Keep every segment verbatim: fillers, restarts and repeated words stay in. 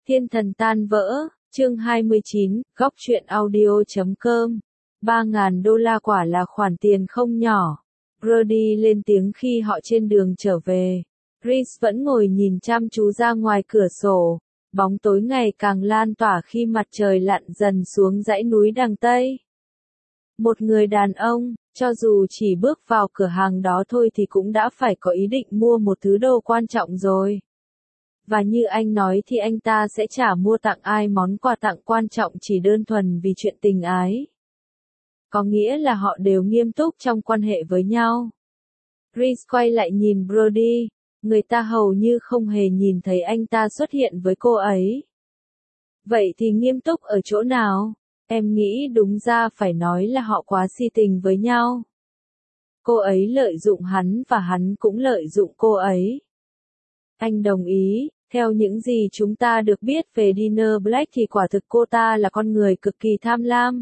Thiên thần tan vỡ, chương hai mươi chín, góc truyện audio chấm com. ba ngàn đô la quả là khoản tiền không nhỏ. Brody lên tiếng khi họ trên đường trở về. Reese vẫn ngồi nhìn chăm chú ra ngoài cửa sổ. Bóng tối ngày càng lan tỏa khi mặt trời lặn dần xuống dãy núi đằng Tây. Một người đàn ông, cho dù chỉ bước vào cửa hàng đó thôi thì cũng đã phải có ý định mua một thứ đồ quan trọng rồi. Và như anh nói thì anh ta sẽ chả mua tặng ai món quà tặng quan trọng chỉ đơn thuần vì chuyện tình ái. Có nghĩa là họ đều nghiêm túc trong quan hệ với nhau. Reese quay lại nhìn Brody, người ta hầu như không hề nhìn thấy anh ta xuất hiện với cô ấy. Vậy thì nghiêm túc ở chỗ nào? Em nghĩ đúng ra phải nói là họ quá si tình với nhau. Cô ấy lợi dụng hắn và hắn cũng lợi dụng cô ấy. Anh đồng ý, theo những gì chúng ta được biết về Dina Black thì quả thực cô ta là con người cực kỳ tham lam.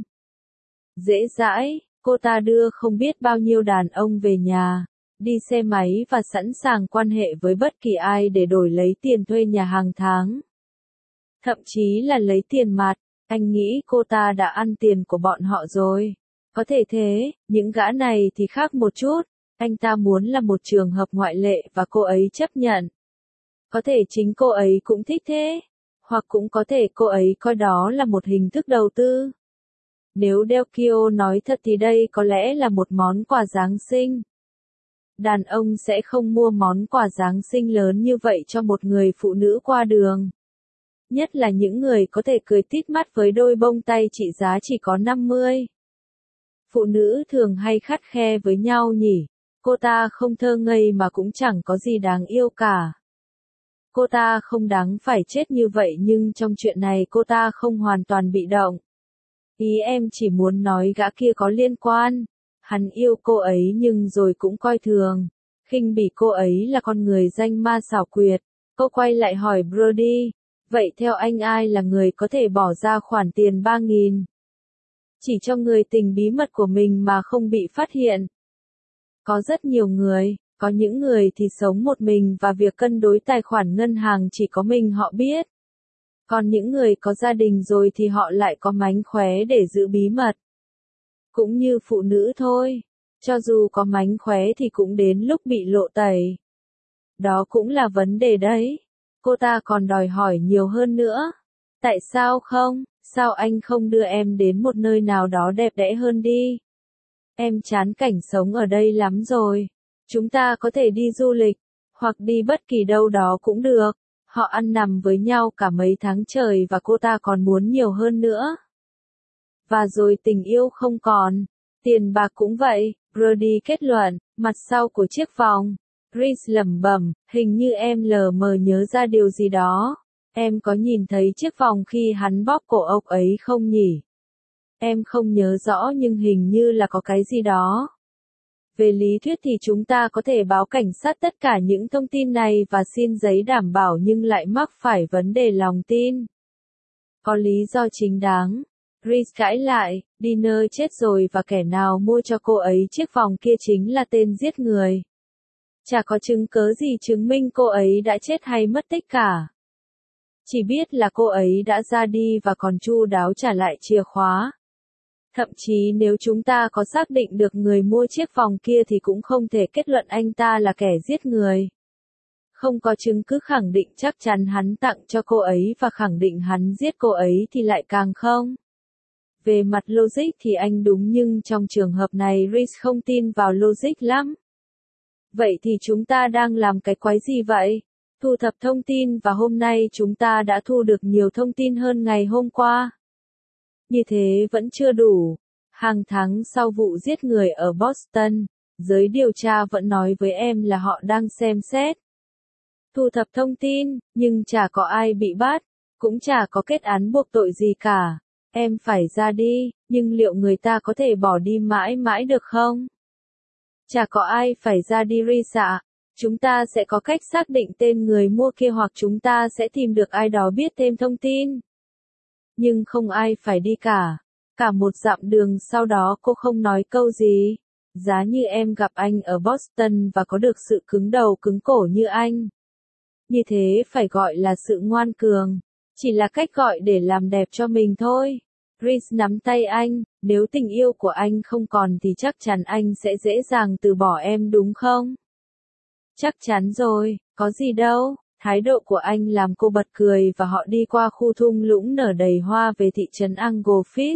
Dễ dãi, cô ta đưa không biết bao nhiêu đàn ông về nhà, đi xe máy và sẵn sàng quan hệ với bất kỳ ai để đổi lấy tiền thuê nhà hàng tháng. Thậm chí là lấy tiền mặt, anh nghĩ cô ta đã ăn tiền của bọn họ rồi. Có thể thế, những gã này thì khác một chút, anh ta muốn là một trường hợp ngoại lệ và cô ấy chấp nhận. Có thể chính cô ấy cũng thích thế, hoặc cũng có thể cô ấy coi đó là một hình thức đầu tư. Nếu Delkio nói thật thì đây có lẽ là một món quà Giáng sinh. Đàn ông sẽ không mua món quà Giáng sinh lớn như vậy cho một người phụ nữ qua đường. Nhất là những người có thể cười tít mắt với đôi bông tay trị giá chỉ có năm mươi. Phụ nữ thường hay khắt khe với nhau nhỉ, cô ta không thơ ngây mà cũng chẳng có gì đáng yêu cả. Cô ta không đáng phải chết như vậy nhưng trong chuyện này cô ta không hoàn toàn bị động. Ý em chỉ muốn nói gã kia có liên quan. Hắn yêu cô ấy nhưng rồi cũng coi thường, khinh bỉ cô ấy là con người danh ma xảo quyệt. Cô quay lại hỏi Brody, vậy theo anh ai là người có thể bỏ ra khoản tiền ba nghìn? Chỉ cho người tình bí mật của mình mà không bị phát hiện. Có rất nhiều người, có những người thì sống một mình và việc cân đối tài khoản ngân hàng chỉ có mình họ biết. Còn những người có gia đình rồi thì họ lại có mánh khóe để giữ bí mật. Cũng như phụ nữ thôi, cho dù có mánh khóe thì cũng đến lúc bị lộ tẩy. Đó cũng là vấn đề đấy. Cô ta còn đòi hỏi nhiều hơn nữa. Tại sao không? Sao anh không đưa em đến một nơi nào đó đẹp đẽ hơn đi? Em chán cảnh sống ở đây lắm rồi. Chúng ta có thể đi du lịch, hoặc đi bất kỳ đâu đó cũng được. Họ ăn nằm với nhau cả mấy tháng trời và cô ta còn muốn nhiều hơn nữa. Và rồi tình yêu không còn. Tiền bạc cũng vậy, Brody kết luận, mặt sau của chiếc vòng. Reese lẩm bẩm, hình như em lờ mờ nhớ ra điều gì đó. Em có nhìn thấy chiếc vòng khi hắn bóp cổ ốc ấy không nhỉ? Em không nhớ rõ nhưng hình như là có cái gì đó. Về lý thuyết thì chúng ta có thể báo cảnh sát tất cả những thông tin này và xin giấy đảm bảo nhưng lại mắc phải vấn đề lòng tin. Có lý do chính đáng. Reese cãi lại, Dina chết rồi và kẻ nào mua cho cô ấy chiếc vòng kia chính là tên giết người. Chả có chứng cớ gì chứng minh cô ấy đã chết hay mất tích cả. Chỉ biết là cô ấy đã ra đi và còn chu đáo trả lại chìa khóa. Thậm chí nếu chúng ta có xác định được người mua chiếc vòng kia thì cũng không thể kết luận anh ta là kẻ giết người. Không có chứng cứ khẳng định chắc chắn hắn tặng cho cô ấy và khẳng định hắn giết cô ấy thì lại càng không. Về mặt logic thì anh đúng nhưng trong trường hợp này Reese không tin vào logic lắm. Vậy thì chúng ta đang làm cái quái gì vậy? Thu thập thông tin và hôm nay chúng ta đã thu được nhiều thông tin hơn ngày hôm qua. Như thế vẫn chưa đủ. Hàng tháng sau vụ giết người ở Boston, giới điều tra vẫn nói với em là họ đang xem xét. Thu thập thông tin, nhưng chả có ai bị bắt, cũng chả có kết án buộc tội gì cả. Em phải ra đi, nhưng liệu người ta có thể bỏ đi mãi mãi được không? Chả có ai phải ra đi Reese ạ. Chúng ta sẽ có cách xác định tên người mua kia hoặc chúng ta sẽ tìm được ai đó biết thêm thông tin. Nhưng không ai phải đi cả. Cả một dặm đường sau đó cô không nói câu gì. Giá như em gặp anh ở Boston và có được sự cứng đầu cứng cổ như anh. Như thế phải gọi là sự ngoan cường. Chỉ là cách gọi để làm đẹp cho mình thôi. Reese nắm tay anh, nếu tình yêu của anh không còn thì chắc chắn anh sẽ dễ dàng từ bỏ em đúng không? Chắc chắn rồi, có gì đâu. Thái độ của anh làm cô bật cười và họ đi qua khu thung lũng nở đầy hoa về thị trấn Anglefis.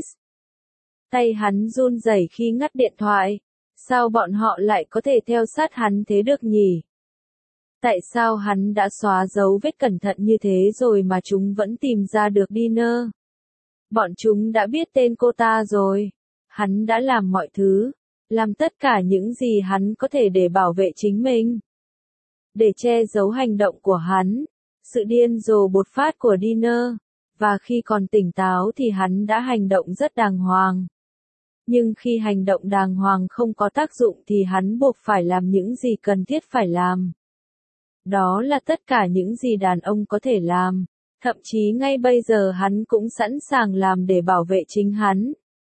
Tay hắn run rẩy khi ngắt điện thoại. Sao bọn họ lại có thể theo sát hắn thế được nhỉ? Tại sao hắn đã xóa dấu vết cẩn thận như thế rồi mà chúng vẫn tìm ra được Dinner? Bọn chúng đã biết tên cô ta rồi. Hắn đã làm mọi thứ, làm tất cả những gì hắn có thể để bảo vệ chính mình. Để che giấu hành động của hắn, sự điên rồ bột phát của Dinner, và khi còn tỉnh táo thì hắn đã hành động rất đàng hoàng. Nhưng khi hành động đàng hoàng không có tác dụng thì hắn buộc phải làm những gì cần thiết phải làm. Đó là tất cả những gì đàn ông có thể làm. Thậm chí ngay bây giờ hắn cũng sẵn sàng làm để bảo vệ chính hắn.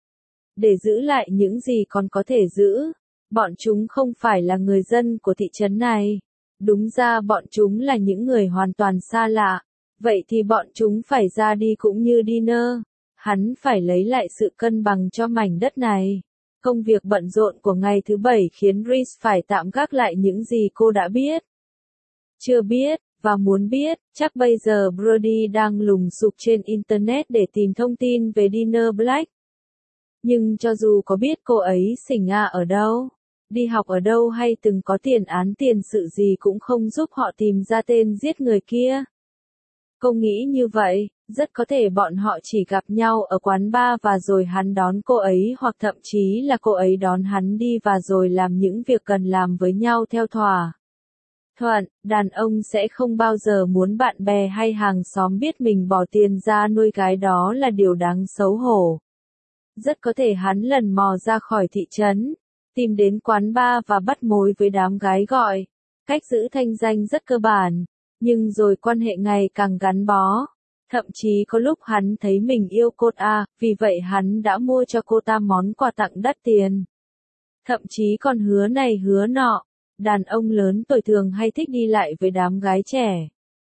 Để giữ lại những gì còn có thể giữ. Bọn chúng không phải là người dân của thị trấn này. Đúng ra bọn chúng là những người hoàn toàn xa lạ. Vậy thì bọn chúng phải ra đi cũng như Dinner. Hắn phải lấy lại sự cân bằng cho mảnh đất này. Công việc bận rộn của ngày thứ bảy khiến Reese phải tạm gác lại những gì cô đã biết. Chưa biết, và muốn biết, chắc bây giờ Brody đang lùng sục trên Internet để tìm thông tin về Dinner Black. Nhưng cho dù có biết cô ấy sinh ra ở đâu, đi học ở đâu hay từng có tiền án tiền sự gì cũng không giúp họ tìm ra tên giết người kia. Cô nghĩ như vậy, rất có thể bọn họ chỉ gặp nhau ở quán bar và rồi hắn đón cô ấy hoặc thậm chí là cô ấy đón hắn đi và rồi làm những việc cần làm với nhau theo thỏa thuận. Đàn ông sẽ không bao giờ muốn bạn bè hay hàng xóm biết mình bỏ tiền ra nuôi gái, đó là điều đáng xấu hổ. Rất có thể hắn lần mò ra khỏi thị trấn, tìm đến quán bar và bắt mối với đám gái gọi. Cách giữ thanh danh rất cơ bản, nhưng rồi quan hệ ngày càng gắn bó. Thậm chí có lúc hắn thấy mình yêu cô ta, vì vậy hắn đã mua cho cô ta món quà tặng đắt tiền. Thậm chí còn hứa này hứa nọ. Đàn ông lớn tuổi thường hay thích đi lại với đám gái trẻ.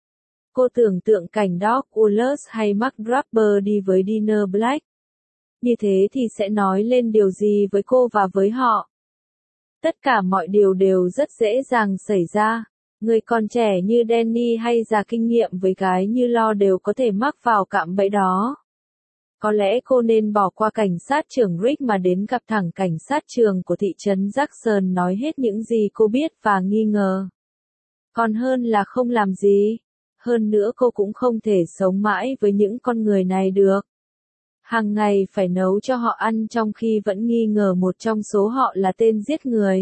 Cô tưởng tượng cảnh Doc Ullers hay Mark Draper đi với Dinner Black. Như thế thì sẽ nói lên điều gì với cô và với họ? Tất cả mọi điều đều rất dễ dàng xảy ra. Người còn trẻ như Danny hay già kinh nghiệm với gái như Lo đều có thể mắc vào cạm bẫy đó. Có lẽ cô nên bỏ qua cảnh sát trưởng Rick mà đến gặp thẳng cảnh sát trưởng của thị trấn Jackson nói hết những gì cô biết và nghi ngờ. Còn hơn là không làm gì. Hơn nữa cô cũng không thể sống mãi với những con người này được. Hàng ngày phải nấu cho họ ăn trong khi vẫn nghi ngờ một trong số họ là tên giết người.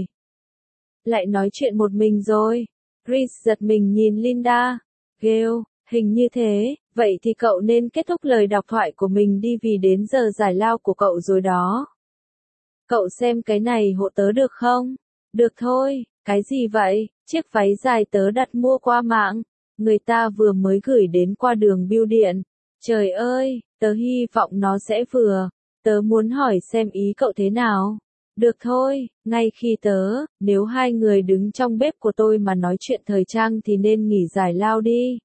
Lại nói chuyện một mình rồi. Reese giật mình nhìn Linda. Gail, hình như thế, vậy thì cậu nên kết thúc lời đọc thoại của mình đi vì đến giờ giải lao của cậu rồi đó. Cậu xem cái này hộ tớ được không? Được thôi, cái gì vậy? Chiếc váy dài tớ đặt mua qua mạng. Người ta vừa mới gửi đến qua đường bưu điện. Trời ơi, tớ hy vọng nó sẽ vừa. Tớ muốn hỏi xem ý cậu thế nào. Được thôi, ngay khi tớ, nếu hai người đứng trong bếp của tôi mà nói chuyện thời trang thì nên nghỉ giải lao đi.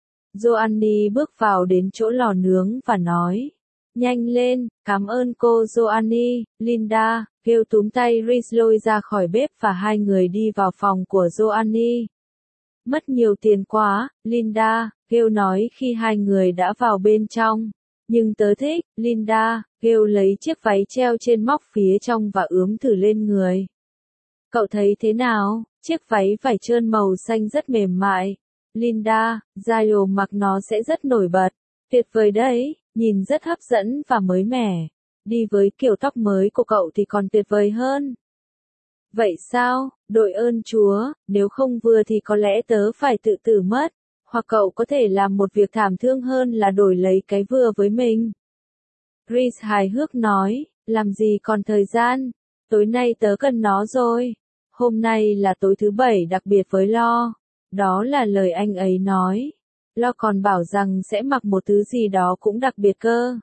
Joanny bước vào đến chỗ lò nướng và nói. Nhanh lên, cảm ơn cô Joanny. Linda, kêu túm tay Reese lôi ra khỏi bếp và hai người đi vào phòng của Joanny. Mất nhiều tiền quá, Linda, kêu nói khi hai người đã vào bên trong. Nhưng tớ thích, Linda, kêu lấy chiếc váy treo trên móc phía trong và ướm thử lên người. Cậu thấy thế nào? Chiếc váy vải trơn màu xanh rất mềm mại. Linda, Giles mặc nó sẽ rất nổi bật. Tuyệt vời đấy, nhìn rất hấp dẫn và mới mẻ. Đi với kiểu tóc mới của cậu thì còn tuyệt vời hơn. Vậy sao? Đội ơn Chúa, nếu không vừa thì có lẽ tớ phải tự tử mất. Hoặc cậu có thể làm một việc thảm thương hơn là đổi lấy cái vừa với mình. Reese hài hước nói, làm gì còn thời gian, tối nay tớ cần nó rồi. Hôm nay là tối thứ bảy đặc biệt với Lo. Đó là lời anh ấy nói. Lo còn bảo rằng sẽ mặc một thứ gì đó cũng đặc biệt cơ.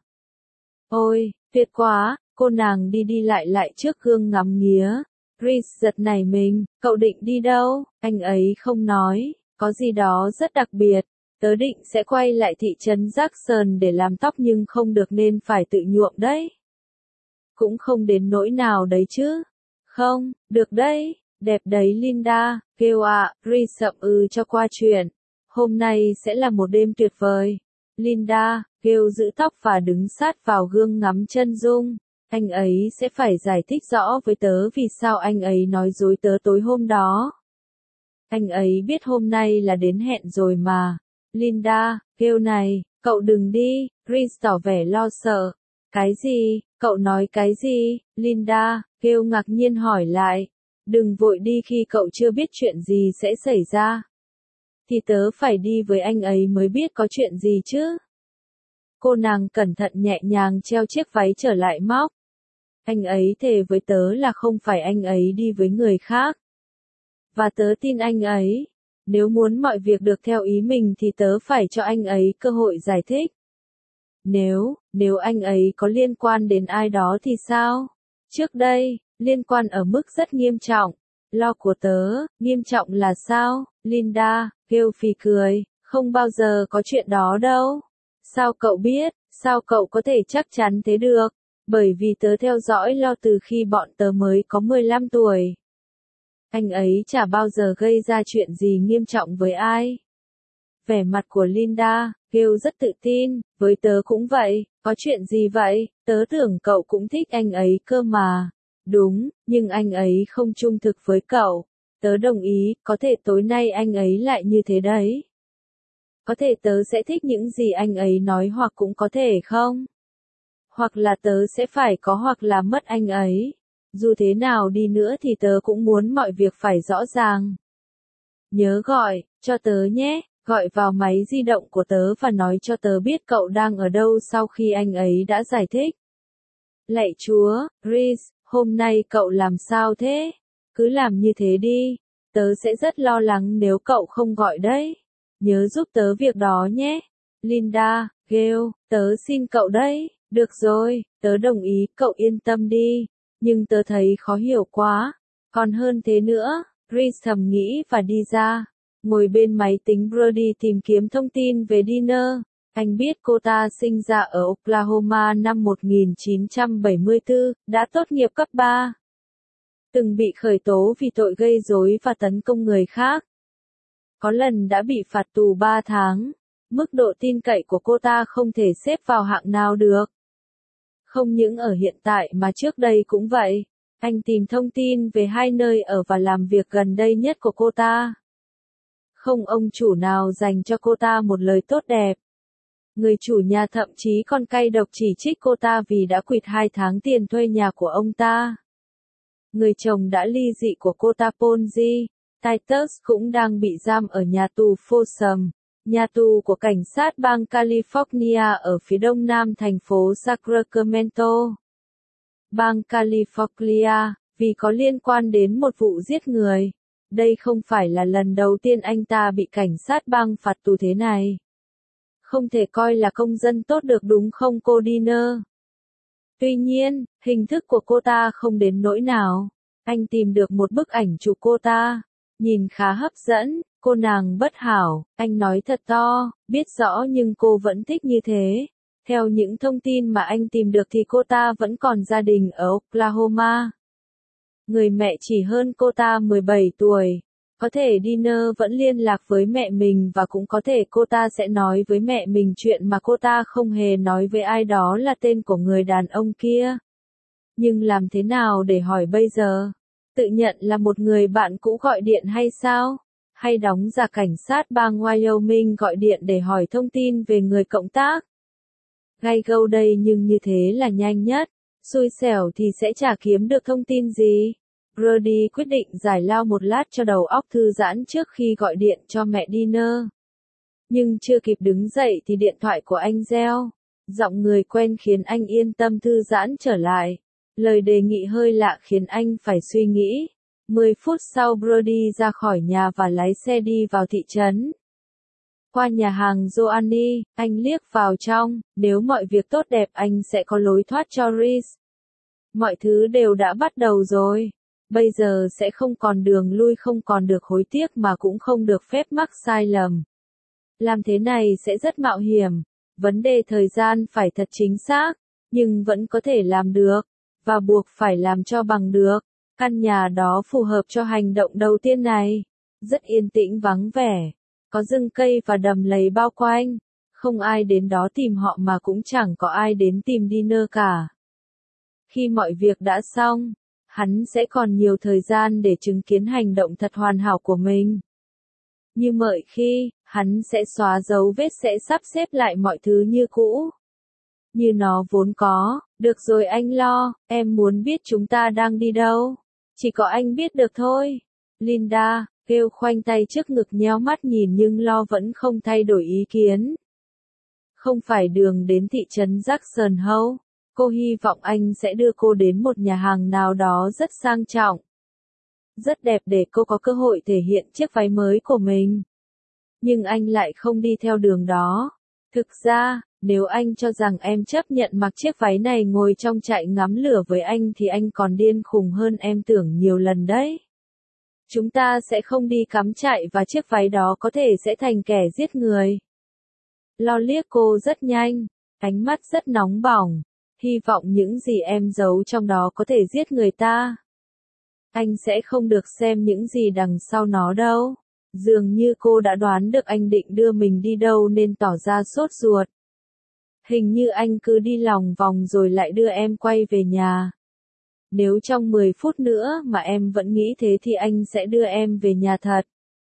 Ôi, tuyệt quá, cô nàng đi đi lại lại trước gương ngắm nghía. Reese giật nảy mình, cậu định đi đâu? Anh ấy không nói, có gì đó rất đặc biệt. Tớ định sẽ quay lại thị trấn Jackson để làm tóc nhưng không được nên phải tự nhuộm đấy. Cũng không đến nỗi nào đấy chứ. Không, được đấy, đẹp đấy Linda, kêu ạ, Reese sậm ừ cho qua chuyện. Hôm nay sẽ là một đêm tuyệt vời. Linda, kêu giữ tóc và đứng sát vào gương ngắm chân dung. Anh ấy sẽ phải giải thích rõ với tớ vì sao anh ấy nói dối tớ tối hôm đó. Anh ấy biết hôm nay là đến hẹn rồi mà. Linda, kêu này, cậu đừng đi, Reese tỏ vẻ lo sợ. Cái gì, cậu nói cái gì, Linda, kêu ngạc nhiên hỏi lại. Đừng vội đi khi cậu chưa biết chuyện gì sẽ xảy ra. Thì tớ phải đi với anh ấy mới biết có chuyện gì chứ. Cô nàng cẩn thận nhẹ nhàng treo chiếc váy trở lại móc. Anh ấy thề với tớ là không phải anh ấy đi với người khác. Và tớ tin anh ấy. Nếu muốn mọi việc được theo ý mình thì tớ phải cho anh ấy cơ hội giải thích. Nếu, nếu anh ấy có liên quan đến ai đó thì sao? Trước đây, liên quan ở mức rất nghiêm trọng. Lo của tớ, nghiêm trọng là sao? Linda, kêu phì cười, không bao giờ có chuyện đó đâu. Sao cậu biết, sao cậu có thể chắc chắn thế được? Bởi vì tớ theo dõi Lo từ khi bọn tớ mới có mười lăm tuổi. Anh ấy chả bao giờ gây ra chuyện gì nghiêm trọng với ai. Vẻ mặt của Linda, kêu rất tự tin, với tớ cũng vậy, có chuyện gì vậy, tớ tưởng cậu cũng thích anh ấy cơ mà. Đúng, nhưng anh ấy không trung thực với cậu. Tớ đồng ý, có thể tối nay anh ấy lại như thế đấy. Có thể tớ sẽ thích những gì anh ấy nói hoặc cũng có thể không. Hoặc là tớ sẽ phải có hoặc là mất anh ấy. Dù thế nào đi nữa thì tớ cũng muốn mọi việc phải rõ ràng. Nhớ gọi, cho tớ nhé, gọi vào máy di động của tớ và nói cho tớ biết cậu đang ở đâu sau khi anh ấy đã giải thích. Lạy Chúa, Reese, hôm nay cậu làm sao thế? Cứ làm như thế đi, tớ sẽ rất lo lắng nếu cậu không gọi đấy. Nhớ giúp tớ việc đó nhé. Linda, Gail, tớ xin cậu đấy. Được rồi, tớ đồng ý, cậu yên tâm đi. Nhưng tớ thấy khó hiểu quá. Còn hơn thế nữa, Reese thầm nghĩ và đi ra. Ngồi bên máy tính Brody tìm kiếm thông tin về Dinner. Anh biết cô ta sinh ra ở Oklahoma năm một nghìn chín trăm bảy mươi tư, đã tốt nghiệp cấp ba. Từng bị khởi tố vì tội gây rối và tấn công người khác. Có lần đã bị phạt tù ba tháng. Mức độ tin cậy của cô ta không thể xếp vào hạng nào được. Không những ở hiện tại mà trước đây cũng vậy. Anh tìm thông tin về hai nơi ở và làm việc gần đây nhất của cô ta. Không ông chủ nào dành cho cô ta một lời tốt đẹp. Người chủ nhà thậm chí còn cay độc chỉ trích cô ta vì đã quỵt hai tháng tiền thuê nhà của ông ta. Người chồng đã ly dị của cô ta Ponzi, Titus cũng đang bị giam ở nhà tù Folsom, nhà tù của cảnh sát bang California ở phía đông nam thành phố Sacramento. Bang California, vì có liên quan đến một vụ giết người. Đây không phải là lần đầu tiên anh ta bị cảnh sát bang phạt tù thế này. Không thể coi là công dân tốt được đúng không cô Dinner? Tuy nhiên, hình thức của cô ta không đến nỗi nào. Anh tìm được một bức ảnh chụp cô ta. Nhìn khá hấp dẫn, cô nàng bất hảo, anh nói thật to, biết rõ nhưng cô vẫn thích như thế. Theo những thông tin mà anh tìm được thì cô ta vẫn còn gia đình ở Oklahoma. Người mẹ chỉ hơn cô ta mười bảy tuổi. Có thể Dinner vẫn liên lạc với mẹ mình và cũng có thể cô ta sẽ nói với mẹ mình chuyện mà cô ta không hề nói với ai đó là tên của người đàn ông kia. Nhưng làm thế nào để hỏi bây giờ? Tự nhận là một người bạn cũ gọi điện hay sao? Hay đóng giả cảnh sát bang Wyoming gọi điện để hỏi thông tin về người cộng tác? Gay gâu đây nhưng như thế là nhanh nhất. Xui xẻo thì sẽ chả kiếm được thông tin gì. Brody quyết định giải lao một lát cho đầu óc thư giãn trước khi gọi điện cho mẹ Dinner. Nhưng chưa kịp đứng dậy thì điện thoại của anh reo. Giọng người quen khiến anh yên tâm thư giãn trở lại. Lời đề nghị hơi lạ khiến anh phải suy nghĩ. Mười phút sau Brody ra khỏi nhà và lái xe đi vào thị trấn. Qua nhà hàng Joanny, anh liếc vào trong, nếu mọi việc tốt đẹp anh sẽ có lối thoát cho Reese. Mọi thứ đều đã bắt đầu rồi. Bây giờ sẽ không còn đường lui, không còn được hối tiếc mà cũng không được phép mắc sai lầm. Làm thế này sẽ rất mạo hiểm, vấn đề thời gian phải thật chính xác, nhưng vẫn có thể làm được, và buộc phải làm cho bằng được. Căn nhà đó phù hợp cho hành động đầu tiên này. Rất yên tĩnh vắng vẻ, có rừng cây và đầm lầy bao quanh. Không ai đến đó tìm họ mà cũng chẳng có ai đến tìm Diner cả. Khi mọi việc đã xong, hắn sẽ còn nhiều thời gian để chứng kiến hành động thật hoàn hảo của mình. Như mọi khi, hắn sẽ xóa dấu vết, sẽ sắp xếp lại mọi thứ như cũ. Như nó vốn có. Được rồi anh Lo, em muốn biết chúng ta đang đi đâu. Chỉ có anh biết được thôi. Linda, kêu khoanh tay trước ngực nhéo mắt nhìn nhưng Lo vẫn không thay đổi ý kiến. Không phải đường đến thị trấn Jackson Hole. Cô hy vọng anh sẽ đưa cô đến một nhà hàng nào đó rất sang trọng, rất đẹp để cô có cơ hội thể hiện chiếc váy mới của mình. Nhưng anh lại không đi theo đường đó. Thực ra, nếu anh cho rằng em chấp nhận mặc chiếc váy này ngồi trong trại ngắm lửa với anh thì anh còn điên khùng hơn em tưởng nhiều lần đấy. Chúng ta sẽ không đi cắm trại và chiếc váy đó có thể sẽ thành kẻ giết người. Lo liếc cô rất nhanh, ánh mắt rất nóng bỏng. Hy vọng những gì em giấu trong đó có thể giết người ta. Anh sẽ không được xem những gì đằng sau nó đâu. Dường như cô đã đoán được anh định đưa mình đi đâu nên tỏ ra sốt ruột. Hình như anh cứ đi lòng vòng rồi lại đưa em quay về nhà. Nếu trong mười phút nữa mà em vẫn nghĩ thế thì anh sẽ đưa em về nhà thật.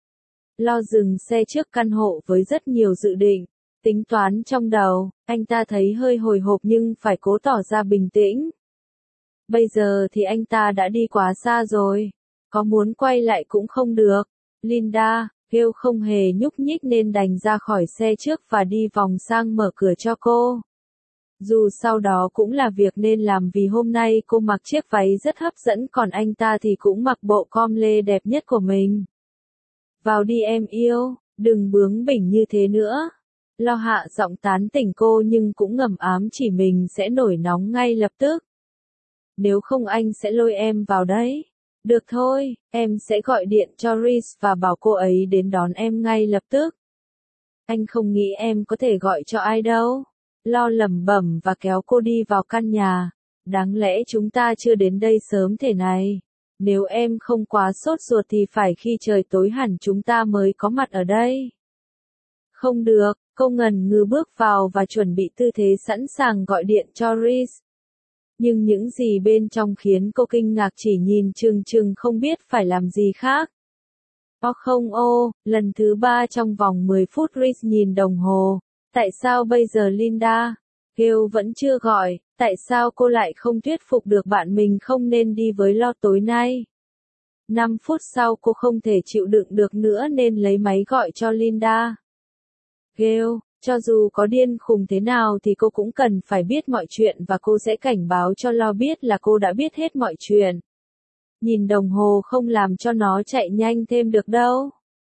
Lo dừng xe trước căn hộ với rất nhiều dự định, tính toán trong đầu, anh ta thấy hơi hồi hộp nhưng phải cố tỏ ra bình tĩnh. Bây giờ thì anh ta đã đi quá xa rồi, có muốn quay lại cũng không được. Linda, kêu không hề nhúc nhích nên đành ra khỏi xe trước và đi vòng sang mở cửa cho cô. Dù sau đó cũng là việc nên làm vì hôm nay cô mặc chiếc váy rất hấp dẫn còn anh ta thì cũng mặc bộ com lê đẹp nhất của mình. Vào đi em yêu, đừng bướng bỉnh như thế nữa. Lo hạ giọng tán tỉnh cô nhưng cũng ngầm ám chỉ mình sẽ nổi nóng ngay lập tức. Nếu không anh sẽ lôi em vào đấy. Được thôi, em sẽ gọi điện cho Reese và bảo cô ấy đến đón em ngay lập tức. Anh không nghĩ em có thể gọi cho ai đâu. Lo lẩm bẩm và kéo cô đi vào căn nhà. Đáng lẽ chúng ta chưa đến đây sớm thế này. Nếu em không quá sốt ruột thì phải khi trời tối hẳn chúng ta mới có mặt ở đây. Không được, cô ngần ngừ bước vào và chuẩn bị tư thế sẵn sàng gọi điện cho Reese. Nhưng những gì bên trong khiến cô kinh ngạc chỉ nhìn chừng chừng không biết phải làm gì khác. Ô không ô, lần thứ ba trong vòng mười phút Reese nhìn đồng hồ. Tại sao bây giờ Linda? Kêu vẫn chưa gọi, tại sao cô lại không thuyết phục được bạn mình không nên đi với Lo tối nay? năm phút sau cô không thể chịu đựng được nữa nên lấy máy gọi cho Linda. Kêu, cho dù có điên khùng thế nào thì cô cũng cần phải biết mọi chuyện và cô sẽ cảnh báo cho Lo biết là cô đã biết hết mọi chuyện. Nhìn đồng hồ không làm cho nó chạy nhanh thêm được đâu.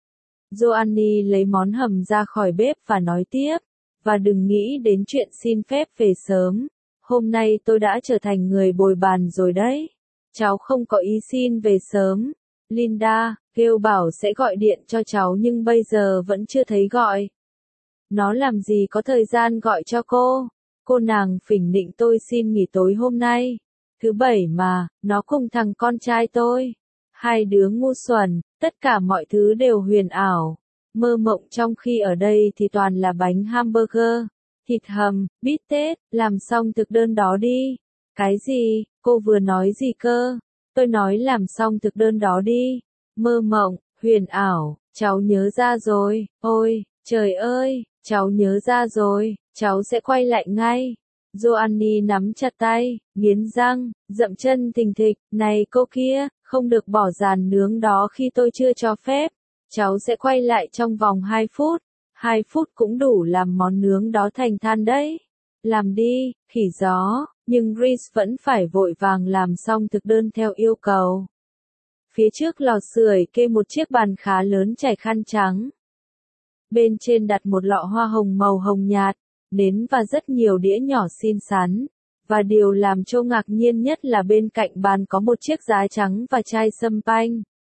Joanny lấy món hầm ra khỏi bếp và nói tiếp, và đừng nghĩ đến chuyện xin phép về sớm. Hôm nay tôi đã trở thành người bồi bàn rồi đấy. Cháu không có ý xin về sớm. Linda, kêu bảo sẽ gọi điện cho cháu nhưng bây giờ vẫn chưa thấy gọi. Nó làm gì có thời gian gọi cho cô. Cô nàng phỉnh nịnh tôi xin nghỉ tối hôm nay. Thứ bảy mà, nó cùng thằng con trai tôi. Hai đứa ngu xuẩn, tất cả mọi thứ đều huyền ảo. Mơ mộng trong khi ở đây thì toàn là bánh hamburger, thịt hầm, bít tết, làm xong thực đơn đó đi. Cái gì, cô vừa nói gì cơ? Tôi nói làm xong thực đơn đó đi. Mơ mộng, huyền ảo, cháu nhớ ra rồi, ôi, trời ơi, cháu nhớ ra rồi, cháu sẽ quay lại ngay. Joanny nắm chặt tay, nghiến răng, dậm chân thình thịch, này cô kia, không được bỏ giàn nướng đó khi tôi chưa cho phép. Cháu sẽ quay lại trong vòng hai phút. hai phút cũng đủ làm món nướng đó thành than đấy. Làm đi, khỉ gió, nhưng Reese vẫn phải vội vàng làm xong thực đơn theo yêu cầu. Phía trước lò sưởi kê một chiếc bàn khá lớn trải khăn trắng. Bên trên đặt một lọ hoa hồng màu hồng nhạt, nến và rất nhiều đĩa nhỏ xinh xắn. Và điều làm Châu ngạc nhiên nhất là bên cạnh bàn có một chiếc giá trắng và chai sâm panh.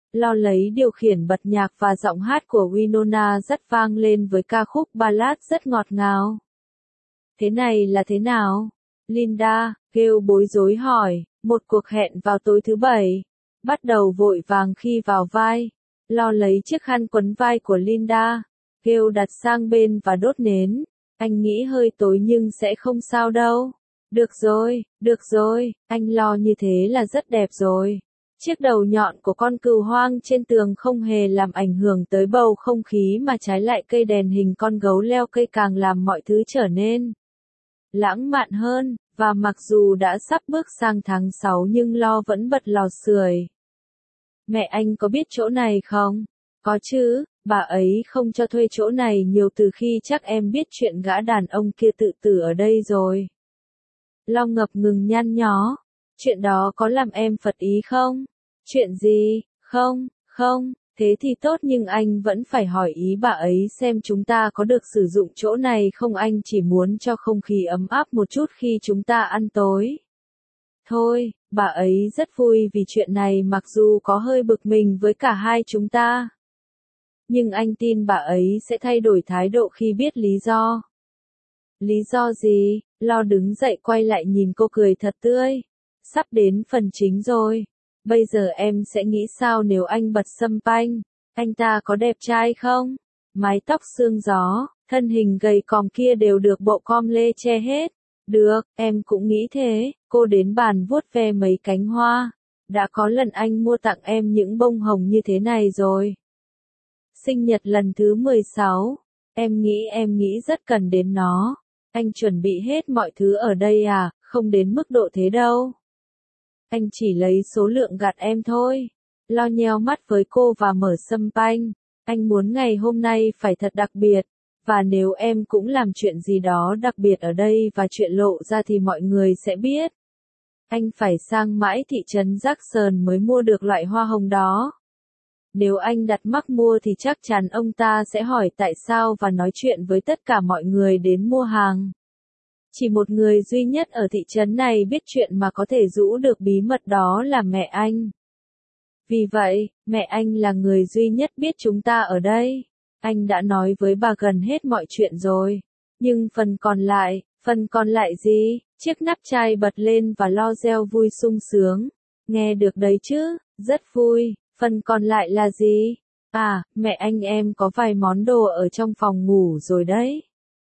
Lo lấy điều khiển bật nhạc và giọng hát của Winona rất vang lên với ca khúc ballad rất ngọt ngào. Thế này là thế nào? Linda, kêu bối rối hỏi, một cuộc hẹn vào tối thứ bảy. Bắt đầu vội vàng khi vào vai. Lo lấy chiếc khăn quấn vai của Linda. Kêu đặt sang bên và đốt nến. Anh nghĩ hơi tối nhưng sẽ không sao đâu. Được rồi, được rồi, anh Lo như thế là rất đẹp rồi. Chiếc đầu nhọn của con cừu hoang trên tường không hề làm ảnh hưởng tới bầu không khí mà trái lại cây đèn hình con gấu leo cây càng làm mọi thứ trở nên lãng mạn hơn, và mặc dù đã sắp bước sang tháng sáu nhưng Lo vẫn bật lò sưởi. Mẹ anh có biết chỗ này không? Có chứ, bà ấy không cho thuê chỗ này nhiều từ khi chắc em biết chuyện gã đàn ông kia tự tử ở đây rồi. Lo ngập ngừng nhăn nhó. Chuyện đó có làm em phật ý không? Chuyện gì? Không, không, thế thì tốt nhưng anh vẫn phải hỏi ý bà ấy xem chúng ta có được sử dụng chỗ này không, anh chỉ muốn cho không khí ấm áp một chút khi chúng ta ăn tối. Thôi, bà ấy rất vui vì chuyện này mặc dù có hơi bực mình với cả hai chúng ta. Nhưng anh tin bà ấy sẽ thay đổi thái độ khi biết lý do. Lý do gì? Lo đứng dậy quay lại nhìn cô cười thật tươi. Sắp đến phần chính rồi. Bây giờ em sẽ nghĩ sao nếu anh bật sâm panh? Anh ta có đẹp trai không? Mái tóc sương gió, thân hình gầy còm kia đều được bộ com lê che hết. Được, em cũng nghĩ thế. Cô đến bàn vuốt ve mấy cánh hoa. Đã có lần anh mua tặng em những bông hồng như thế này rồi. Sinh nhật lần thứ mười sáu. Em nghĩ em nghĩ rất cần đến nó. Anh chuẩn bị hết mọi thứ ở đây à, không đến mức độ thế đâu. Anh chỉ lấy số lượng gạt em thôi. Lo nheo mắt với cô và mở sâm panh. Anh muốn ngày hôm nay phải thật đặc biệt. Và nếu em cũng làm chuyện gì đó đặc biệt ở đây và chuyện lộ ra thì mọi người sẽ biết. Anh phải sang mãi thị trấn Jackson mới mua được loại hoa hồng đó. Nếu anh đặt mắc mua thì chắc chắn ông ta sẽ hỏi tại sao và nói chuyện với tất cả mọi người đến mua hàng. Chỉ một người duy nhất ở thị trấn này biết chuyện mà có thể giữ được bí mật đó là mẹ anh. Vì vậy, mẹ anh là người duy nhất biết chúng ta ở đây. Anh đã nói với bà gần hết mọi chuyện rồi. Nhưng phần còn lại, phần còn lại gì? Chiếc nắp chai bật lên và Lo reo vui sung sướng. Nghe được đấy chứ, rất vui. Phần còn lại là gì? À, mẹ anh em có vài món đồ ở trong phòng ngủ rồi đấy.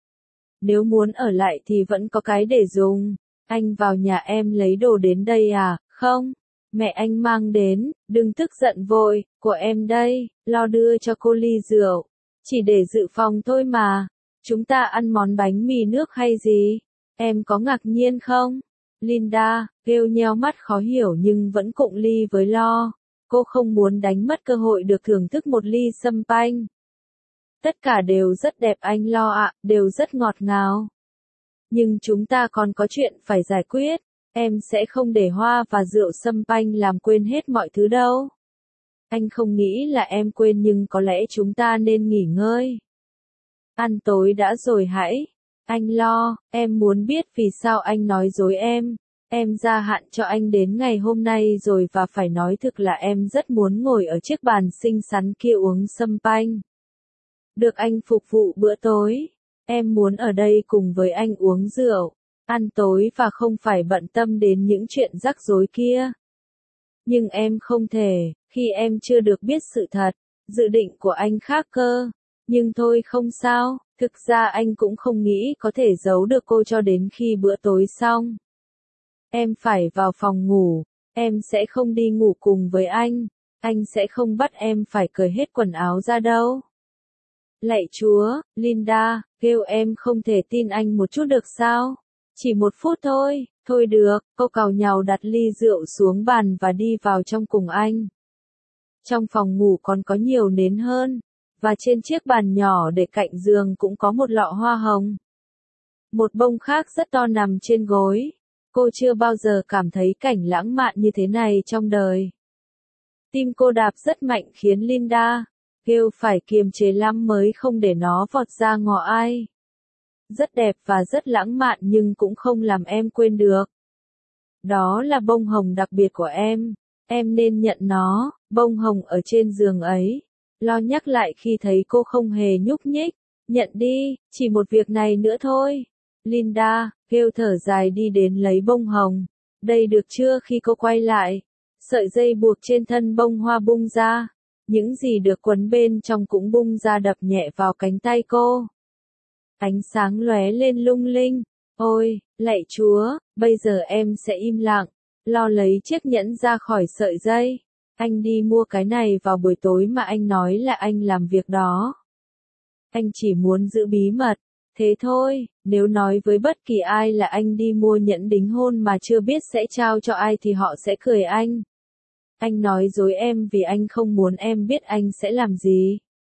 Nếu muốn ở lại thì vẫn có cái để dùng. Anh vào nhà em lấy đồ đến đây à? Không. Mẹ anh mang đến, đừng tức giận vội, của em đây. Lo đưa cho cô ly rượu. Chỉ để dự phòng thôi mà. Chúng ta ăn món bánh mì nước hay gì? Em có ngạc nhiên không? Linda, kêu nheo mắt khó hiểu nhưng vẫn cụng ly với Lo. Cô không muốn đánh mất cơ hội được thưởng thức một ly sâm panh. Tất cả đều rất đẹp anh Lo ạ, đều rất ngọt ngào. Nhưng chúng ta còn có chuyện phải giải quyết. Em sẽ không để hoa và rượu sâm panh làm quên hết mọi thứ đâu. Anh không nghĩ là em quên nhưng có lẽ chúng ta nên nghỉ ngơi. Ăn tối đã rồi hãy. Anh Lo, em muốn biết vì sao anh nói dối em. Em gia hạn cho anh đến ngày hôm nay rồi và phải nói thực là em rất muốn ngồi ở chiếc bàn xinh xắn kia uống sâm panh. Được anh phục vụ bữa tối. Em muốn ở đây cùng với anh uống rượu, ăn tối và không phải bận tâm đến những chuyện rắc rối kia. Nhưng em không thể, khi em chưa được biết sự thật. Dự định của anh khác cơ. Nhưng thôi không sao, thực ra anh cũng không nghĩ có thể giấu được cô cho đến khi bữa tối xong. Em phải vào phòng ngủ, em sẽ không đi ngủ cùng với anh, anh sẽ không bắt em phải cởi hết quần áo ra đâu. Lạy Chúa, Linda, kêu em không thể tin anh một chút được sao? Chỉ một phút thôi, thôi được, cô càu nhàu đặt ly rượu xuống bàn và đi vào trong cùng anh. Trong phòng ngủ còn có nhiều nến hơn, và trên chiếc bàn nhỏ để cạnh giường cũng có một lọ hoa hồng. Một bông khác rất to nằm trên gối. Cô chưa bao giờ cảm thấy cảnh lãng mạn như thế này trong đời. Tim cô đạp rất mạnh khiến Linda, kêu phải kiềm chế lắm mới không để nó vọt ra ngõ ai. Rất đẹp và rất lãng mạn nhưng cũng không làm em quên được. Đó là bông hồng đặc biệt của em. Em nên nhận nó, bông hồng ở trên giường ấy. Lo nhắc lại khi thấy cô không hề nhúc nhích. Nhận đi, chỉ một việc này nữa thôi. Linda, kêu thở dài đi đến lấy bông hồng. Đây được chưa? Khi cô quay lại, sợi dây buộc trên thân bông hoa bung ra. Những gì được quấn bên trong cũng bung ra đập nhẹ vào cánh tay cô. Ánh sáng lóe lên lung linh. Ôi, lạy Chúa, bây giờ em sẽ im lặng, lo lấy chiếc nhẫn ra khỏi sợi dây. Anh đi mua cái này vào buổi tối mà anh nói là anh làm việc đó. Anh chỉ muốn giữ bí mật, thế thôi, nếu nói với bất kỳ ai là anh đi mua nhẫn đính hôn mà chưa biết sẽ trao cho ai thì họ sẽ cười anh. Anh nói dối em vì anh không muốn em biết anh sẽ làm gì.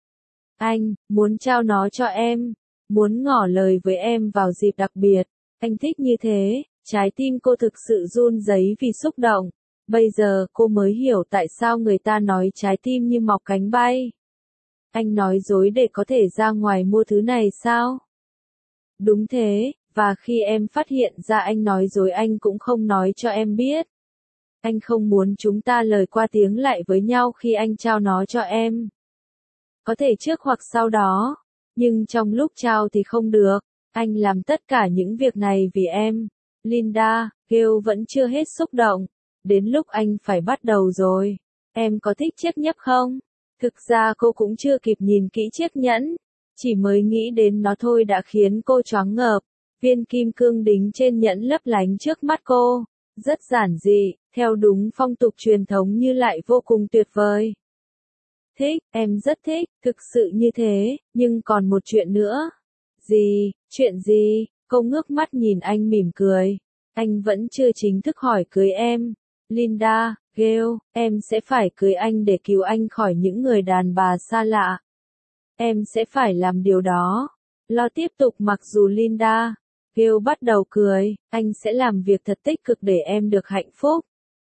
Anh muốn trao nó cho em, muốn ngỏ lời với em vào dịp đặc biệt. Anh thích như thế. Trái tim cô thực sự run rẩy vì xúc động. Bây giờ cô mới hiểu tại sao người ta nói trái tim như mọc cánh bay. Anh nói dối để có thể ra ngoài mua thứ này sao? Đúng thế, và khi em phát hiện ra anh nói dối anh cũng không nói cho em biết. Anh không muốn chúng ta lời qua tiếng lại với nhau khi anh trao nó cho em. Có thể trước hoặc sau đó, nhưng trong lúc trao thì không được. Anh làm tất cả những việc này vì em. Linda, Gale vẫn chưa hết xúc động. Đến lúc anh phải bắt đầu rồi. Em có thích chiếc nhẫn không? Thực ra cô cũng chưa kịp nhìn kỹ chiếc nhẫn. Chỉ mới nghĩ đến nó thôi đã khiến cô choáng ngợp. Viên kim cương đính trên nhẫn lấp lánh trước mắt cô. Rất giản dị, theo đúng phong tục truyền thống như lại vô cùng tuyệt vời. Thích, em rất thích, thực sự như thế, nhưng còn một chuyện nữa. Gì, chuyện gì? Cô ngước mắt nhìn anh mỉm cười. Anh vẫn chưa chính thức hỏi cưới em. Linda, Gale, em sẽ phải cưới anh để cứu anh khỏi những người đàn bà xa lạ. Em sẽ phải làm điều đó. Lo tiếp tục mặc dù Linda, Gale bắt đầu cười, anh sẽ làm việc thật tích cực để em được hạnh phúc.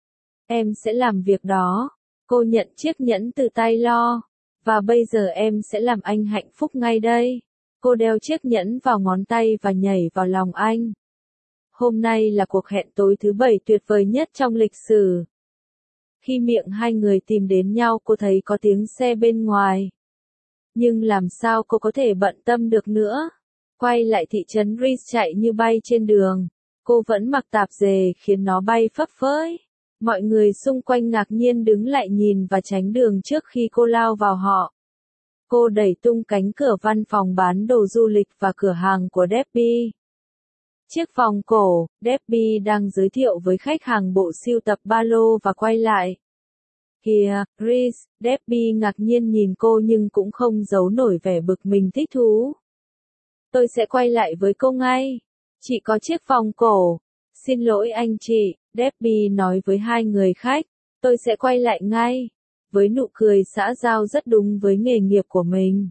Em sẽ làm việc đó. Cô nhận chiếc nhẫn từ tay Lo. Và bây giờ em sẽ làm anh hạnh phúc ngay đây. Cô đeo chiếc nhẫn vào ngón tay và nhảy vào lòng anh. Hôm nay là cuộc hẹn tối thứ bảy tuyệt vời nhất trong lịch sử. Khi miệng hai người tìm đến nhau cô thấy có tiếng xe bên ngoài. Nhưng làm sao cô có thể bận tâm được nữa? Quay lại thị trấn Reese chạy như bay trên đường. Cô vẫn mặc tạp dề khiến nó bay phấp phới. Mọi người xung quanh ngạc nhiên đứng lại nhìn và tránh đường trước khi cô lao vào họ. Cô đẩy tung cánh cửa văn phòng bán đồ du lịch và cửa hàng của Debbie. Chiếc vòng cổ, Debbie đang giới thiệu với khách hàng bộ sưu tập ba lô và quay lại. Kìa, Reese, Debbie ngạc nhiên nhìn cô nhưng cũng không giấu nổi vẻ bực mình thích thú. Tôi sẽ quay lại với cô ngay. Chị có chiếc vòng cổ. Xin lỗi anh chị, Debbie nói với hai người khách. Tôi sẽ quay lại ngay. Với nụ cười xã giao rất đúng với nghề nghiệp của mình.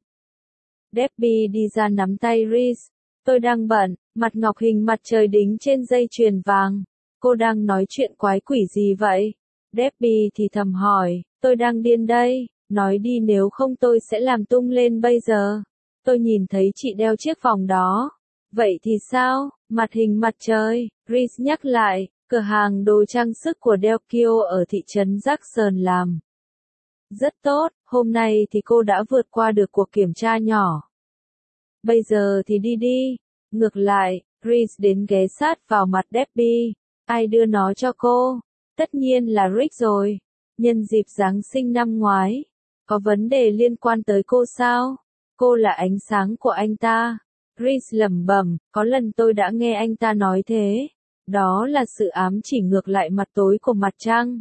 Debbie đi ra nắm tay Reese. Tôi đang bận, mặt ngọc hình mặt trời đính trên dây chuyền vàng. Cô đang nói chuyện quái quỷ gì vậy? Debbie thì thầm hỏi, tôi đang điên đây, nói đi nếu không tôi sẽ làm tung lên bây giờ. Tôi nhìn thấy chị đeo chiếc vòng đó. Vậy thì sao? Mặt hình mặt trời, Reese nhắc lại, cửa hàng đồ trang sức của Delkio ở thị trấn Jackson làm. Rất tốt, hôm nay thì cô đã vượt qua được cuộc kiểm tra nhỏ. Bây giờ thì đi đi. Ngược lại, Reese đến ghé sát vào mặt Debbie. Ai đưa nó cho cô? Tất nhiên là Rick rồi. Nhân dịp Giáng sinh năm ngoái. Có vấn đề liên quan tới cô sao? Cô là ánh sáng của anh ta. Reese lẩm bẩm, có lần tôi đã nghe anh ta nói thế. Đó là sự ám chỉ ngược lại mặt tối của mặt trăng.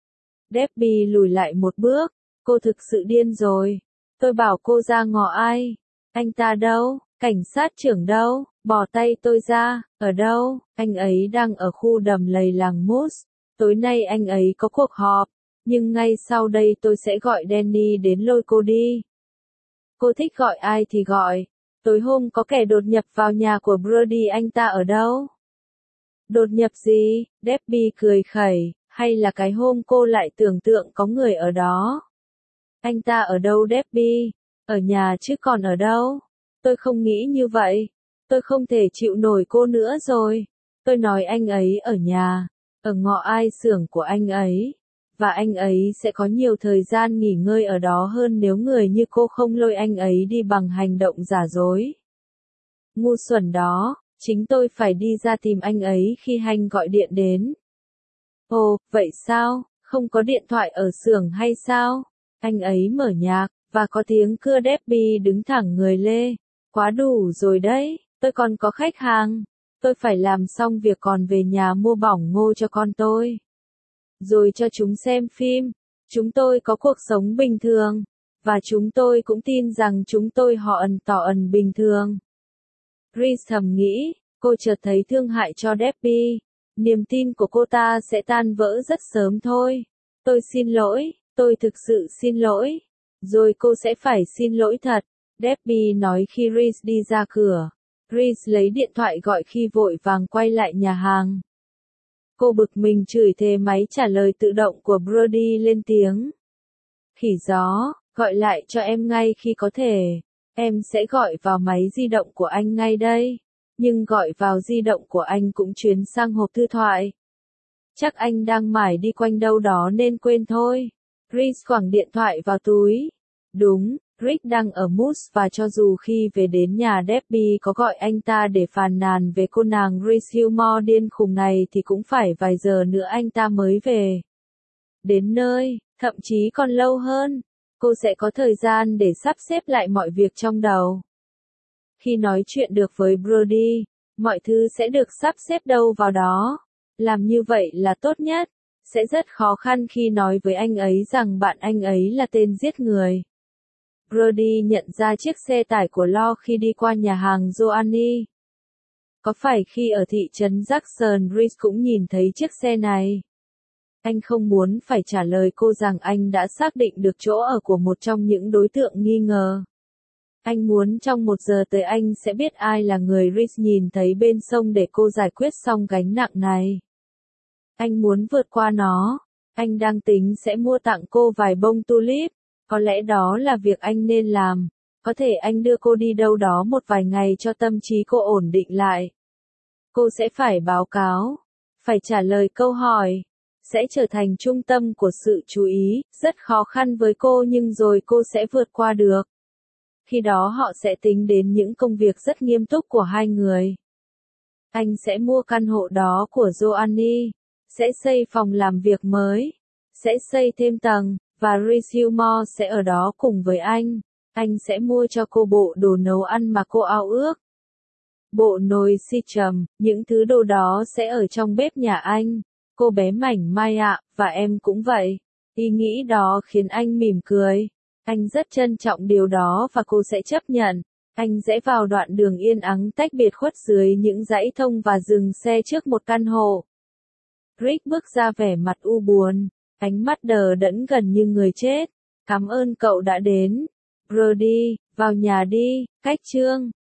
Debbie lùi lại một bước. Cô thực sự điên rồi. Tôi bảo cô ra ngõ ai? Anh ta đâu? Cảnh sát trưởng đâu? Bỏ tay tôi ra. Ở đâu? Anh ấy đang ở khu đầm lầy làng Moose. Tối nay anh ấy có cuộc họp. Nhưng ngay sau đây tôi sẽ gọi Danny đến lôi cô đi. Cô thích gọi ai thì gọi. Tối hôm có kẻ đột nhập vào nhà của Brody, anh ta ở đâu? Đột nhập gì? Debbie cười khẩy. Hay là cái hôm cô lại tưởng tượng có người ở đó? Anh ta ở đâu Debbie? Ở nhà chứ còn ở đâu? Tôi không nghĩ như vậy. Tôi không thể chịu nổi cô nữa rồi. Tôi nói anh ấy ở nhà. Ở ngõ ai xưởng của anh ấy. và anh ấy sẽ có nhiều thời gian nghỉ ngơi ở đó hơn nếu người như cô không lôi anh ấy đi bằng hành động giả dối. Ngu xuẩn đó, chính tôi phải đi ra tìm anh ấy khi Hanh gọi điện đến. Ồ, vậy sao, không có điện thoại ở xưởng hay sao? Anh ấy mở nhạc, và có tiếng cưa Debbie đứng thẳng người lê. Quá đủ rồi đấy, tôi còn có khách hàng. Tôi phải làm xong việc còn về nhà mua bỏng ngô cho con tôi. Rồi cho chúng xem phim. Chúng tôi có cuộc sống bình thường. Và chúng tôi cũng tin rằng chúng tôi họ ẩn tỏ ẩn bình thường. Reese thầm nghĩ, cô chợt thấy thương hại cho Debbie. Niềm tin của cô ta sẽ tan vỡ rất sớm thôi. Tôi xin lỗi, tôi thực sự xin lỗi. Rồi cô sẽ phải xin lỗi thật. Debbie nói khi Reese đi ra cửa. Reese lấy điện thoại gọi khi vội vàng quay lại nhà hàng. Cô bực mình chửi thề máy trả lời tự động của Brody lên tiếng. Khỉ gió, gọi lại cho em ngay khi có thể. Em sẽ gọi vào máy di động của anh ngay đây. Nhưng gọi vào di động của anh cũng chuyển sang hộp thư thoại. Chắc anh đang mải đi quanh đâu đó nên quên thôi. Reese quẳng điện thoại vào túi. Đúng, Rick đang ở Moose và cho dù khi về đến nhà Debbie có gọi anh ta để phàn nàn về cô nàng Reese Gilmore điên khùng này thì cũng phải vài giờ nữa anh ta mới về. Đến nơi, thậm chí còn lâu hơn, cô sẽ có thời gian để sắp xếp lại mọi việc trong đầu. Khi nói chuyện được với Brody, mọi thứ sẽ được sắp xếp đâu vào đó. Làm như vậy là tốt nhất. Sẽ rất khó khăn khi nói với anh ấy rằng bạn anh ấy là tên giết người. Brody nhận ra chiếc xe tải của Lo khi đi qua nhà hàng Joanny. Có phải khi ở thị trấn Jackson Reese cũng nhìn thấy chiếc xe này? Anh không muốn phải trả lời cô rằng anh đã xác định được chỗ ở của một trong những đối tượng nghi ngờ. Anh muốn trong một giờ tới anh sẽ biết ai là người Reese nhìn thấy bên sông để cô giải quyết xong gánh nặng này. Anh muốn vượt qua nó. Anh đang tính sẽ mua tặng cô vài bông tulip. Có lẽ đó là việc anh nên làm. Có thể anh đưa cô đi đâu đó một vài ngày cho tâm trí cô ổn định lại. Cô sẽ phải báo cáo, phải trả lời câu hỏi, sẽ trở thành trung tâm của sự chú ý, rất khó khăn với cô nhưng rồi cô sẽ vượt qua được. Khi đó họ sẽ tính đến những công việc rất nghiêm túc của hai người. Anh sẽ mua căn hộ đó của Joanny, sẽ xây phòng làm việc mới, sẽ xây thêm tầng. Và Reese Gilmore sẽ ở đó cùng với anh. Anh sẽ mua cho cô bộ đồ nấu ăn mà cô ao ước. Bộ nồi xi trầm, những thứ đồ đó sẽ ở trong bếp nhà anh. Cô bé mảnh mai ạ, và em cũng vậy. Ý nghĩ đó khiến anh mỉm cười. Anh rất trân trọng điều đó và cô sẽ chấp nhận. Anh rẽ vào đoạn đường yên ắng tách biệt khuất dưới những dãy thông và dừng xe trước một căn hộ. Rick bước ra vẻ mặt u buồn. Ánh mắt đờ đẫn gần như người chết. Cảm ơn cậu đã đến. Brody, vào nhà đi, cách chương.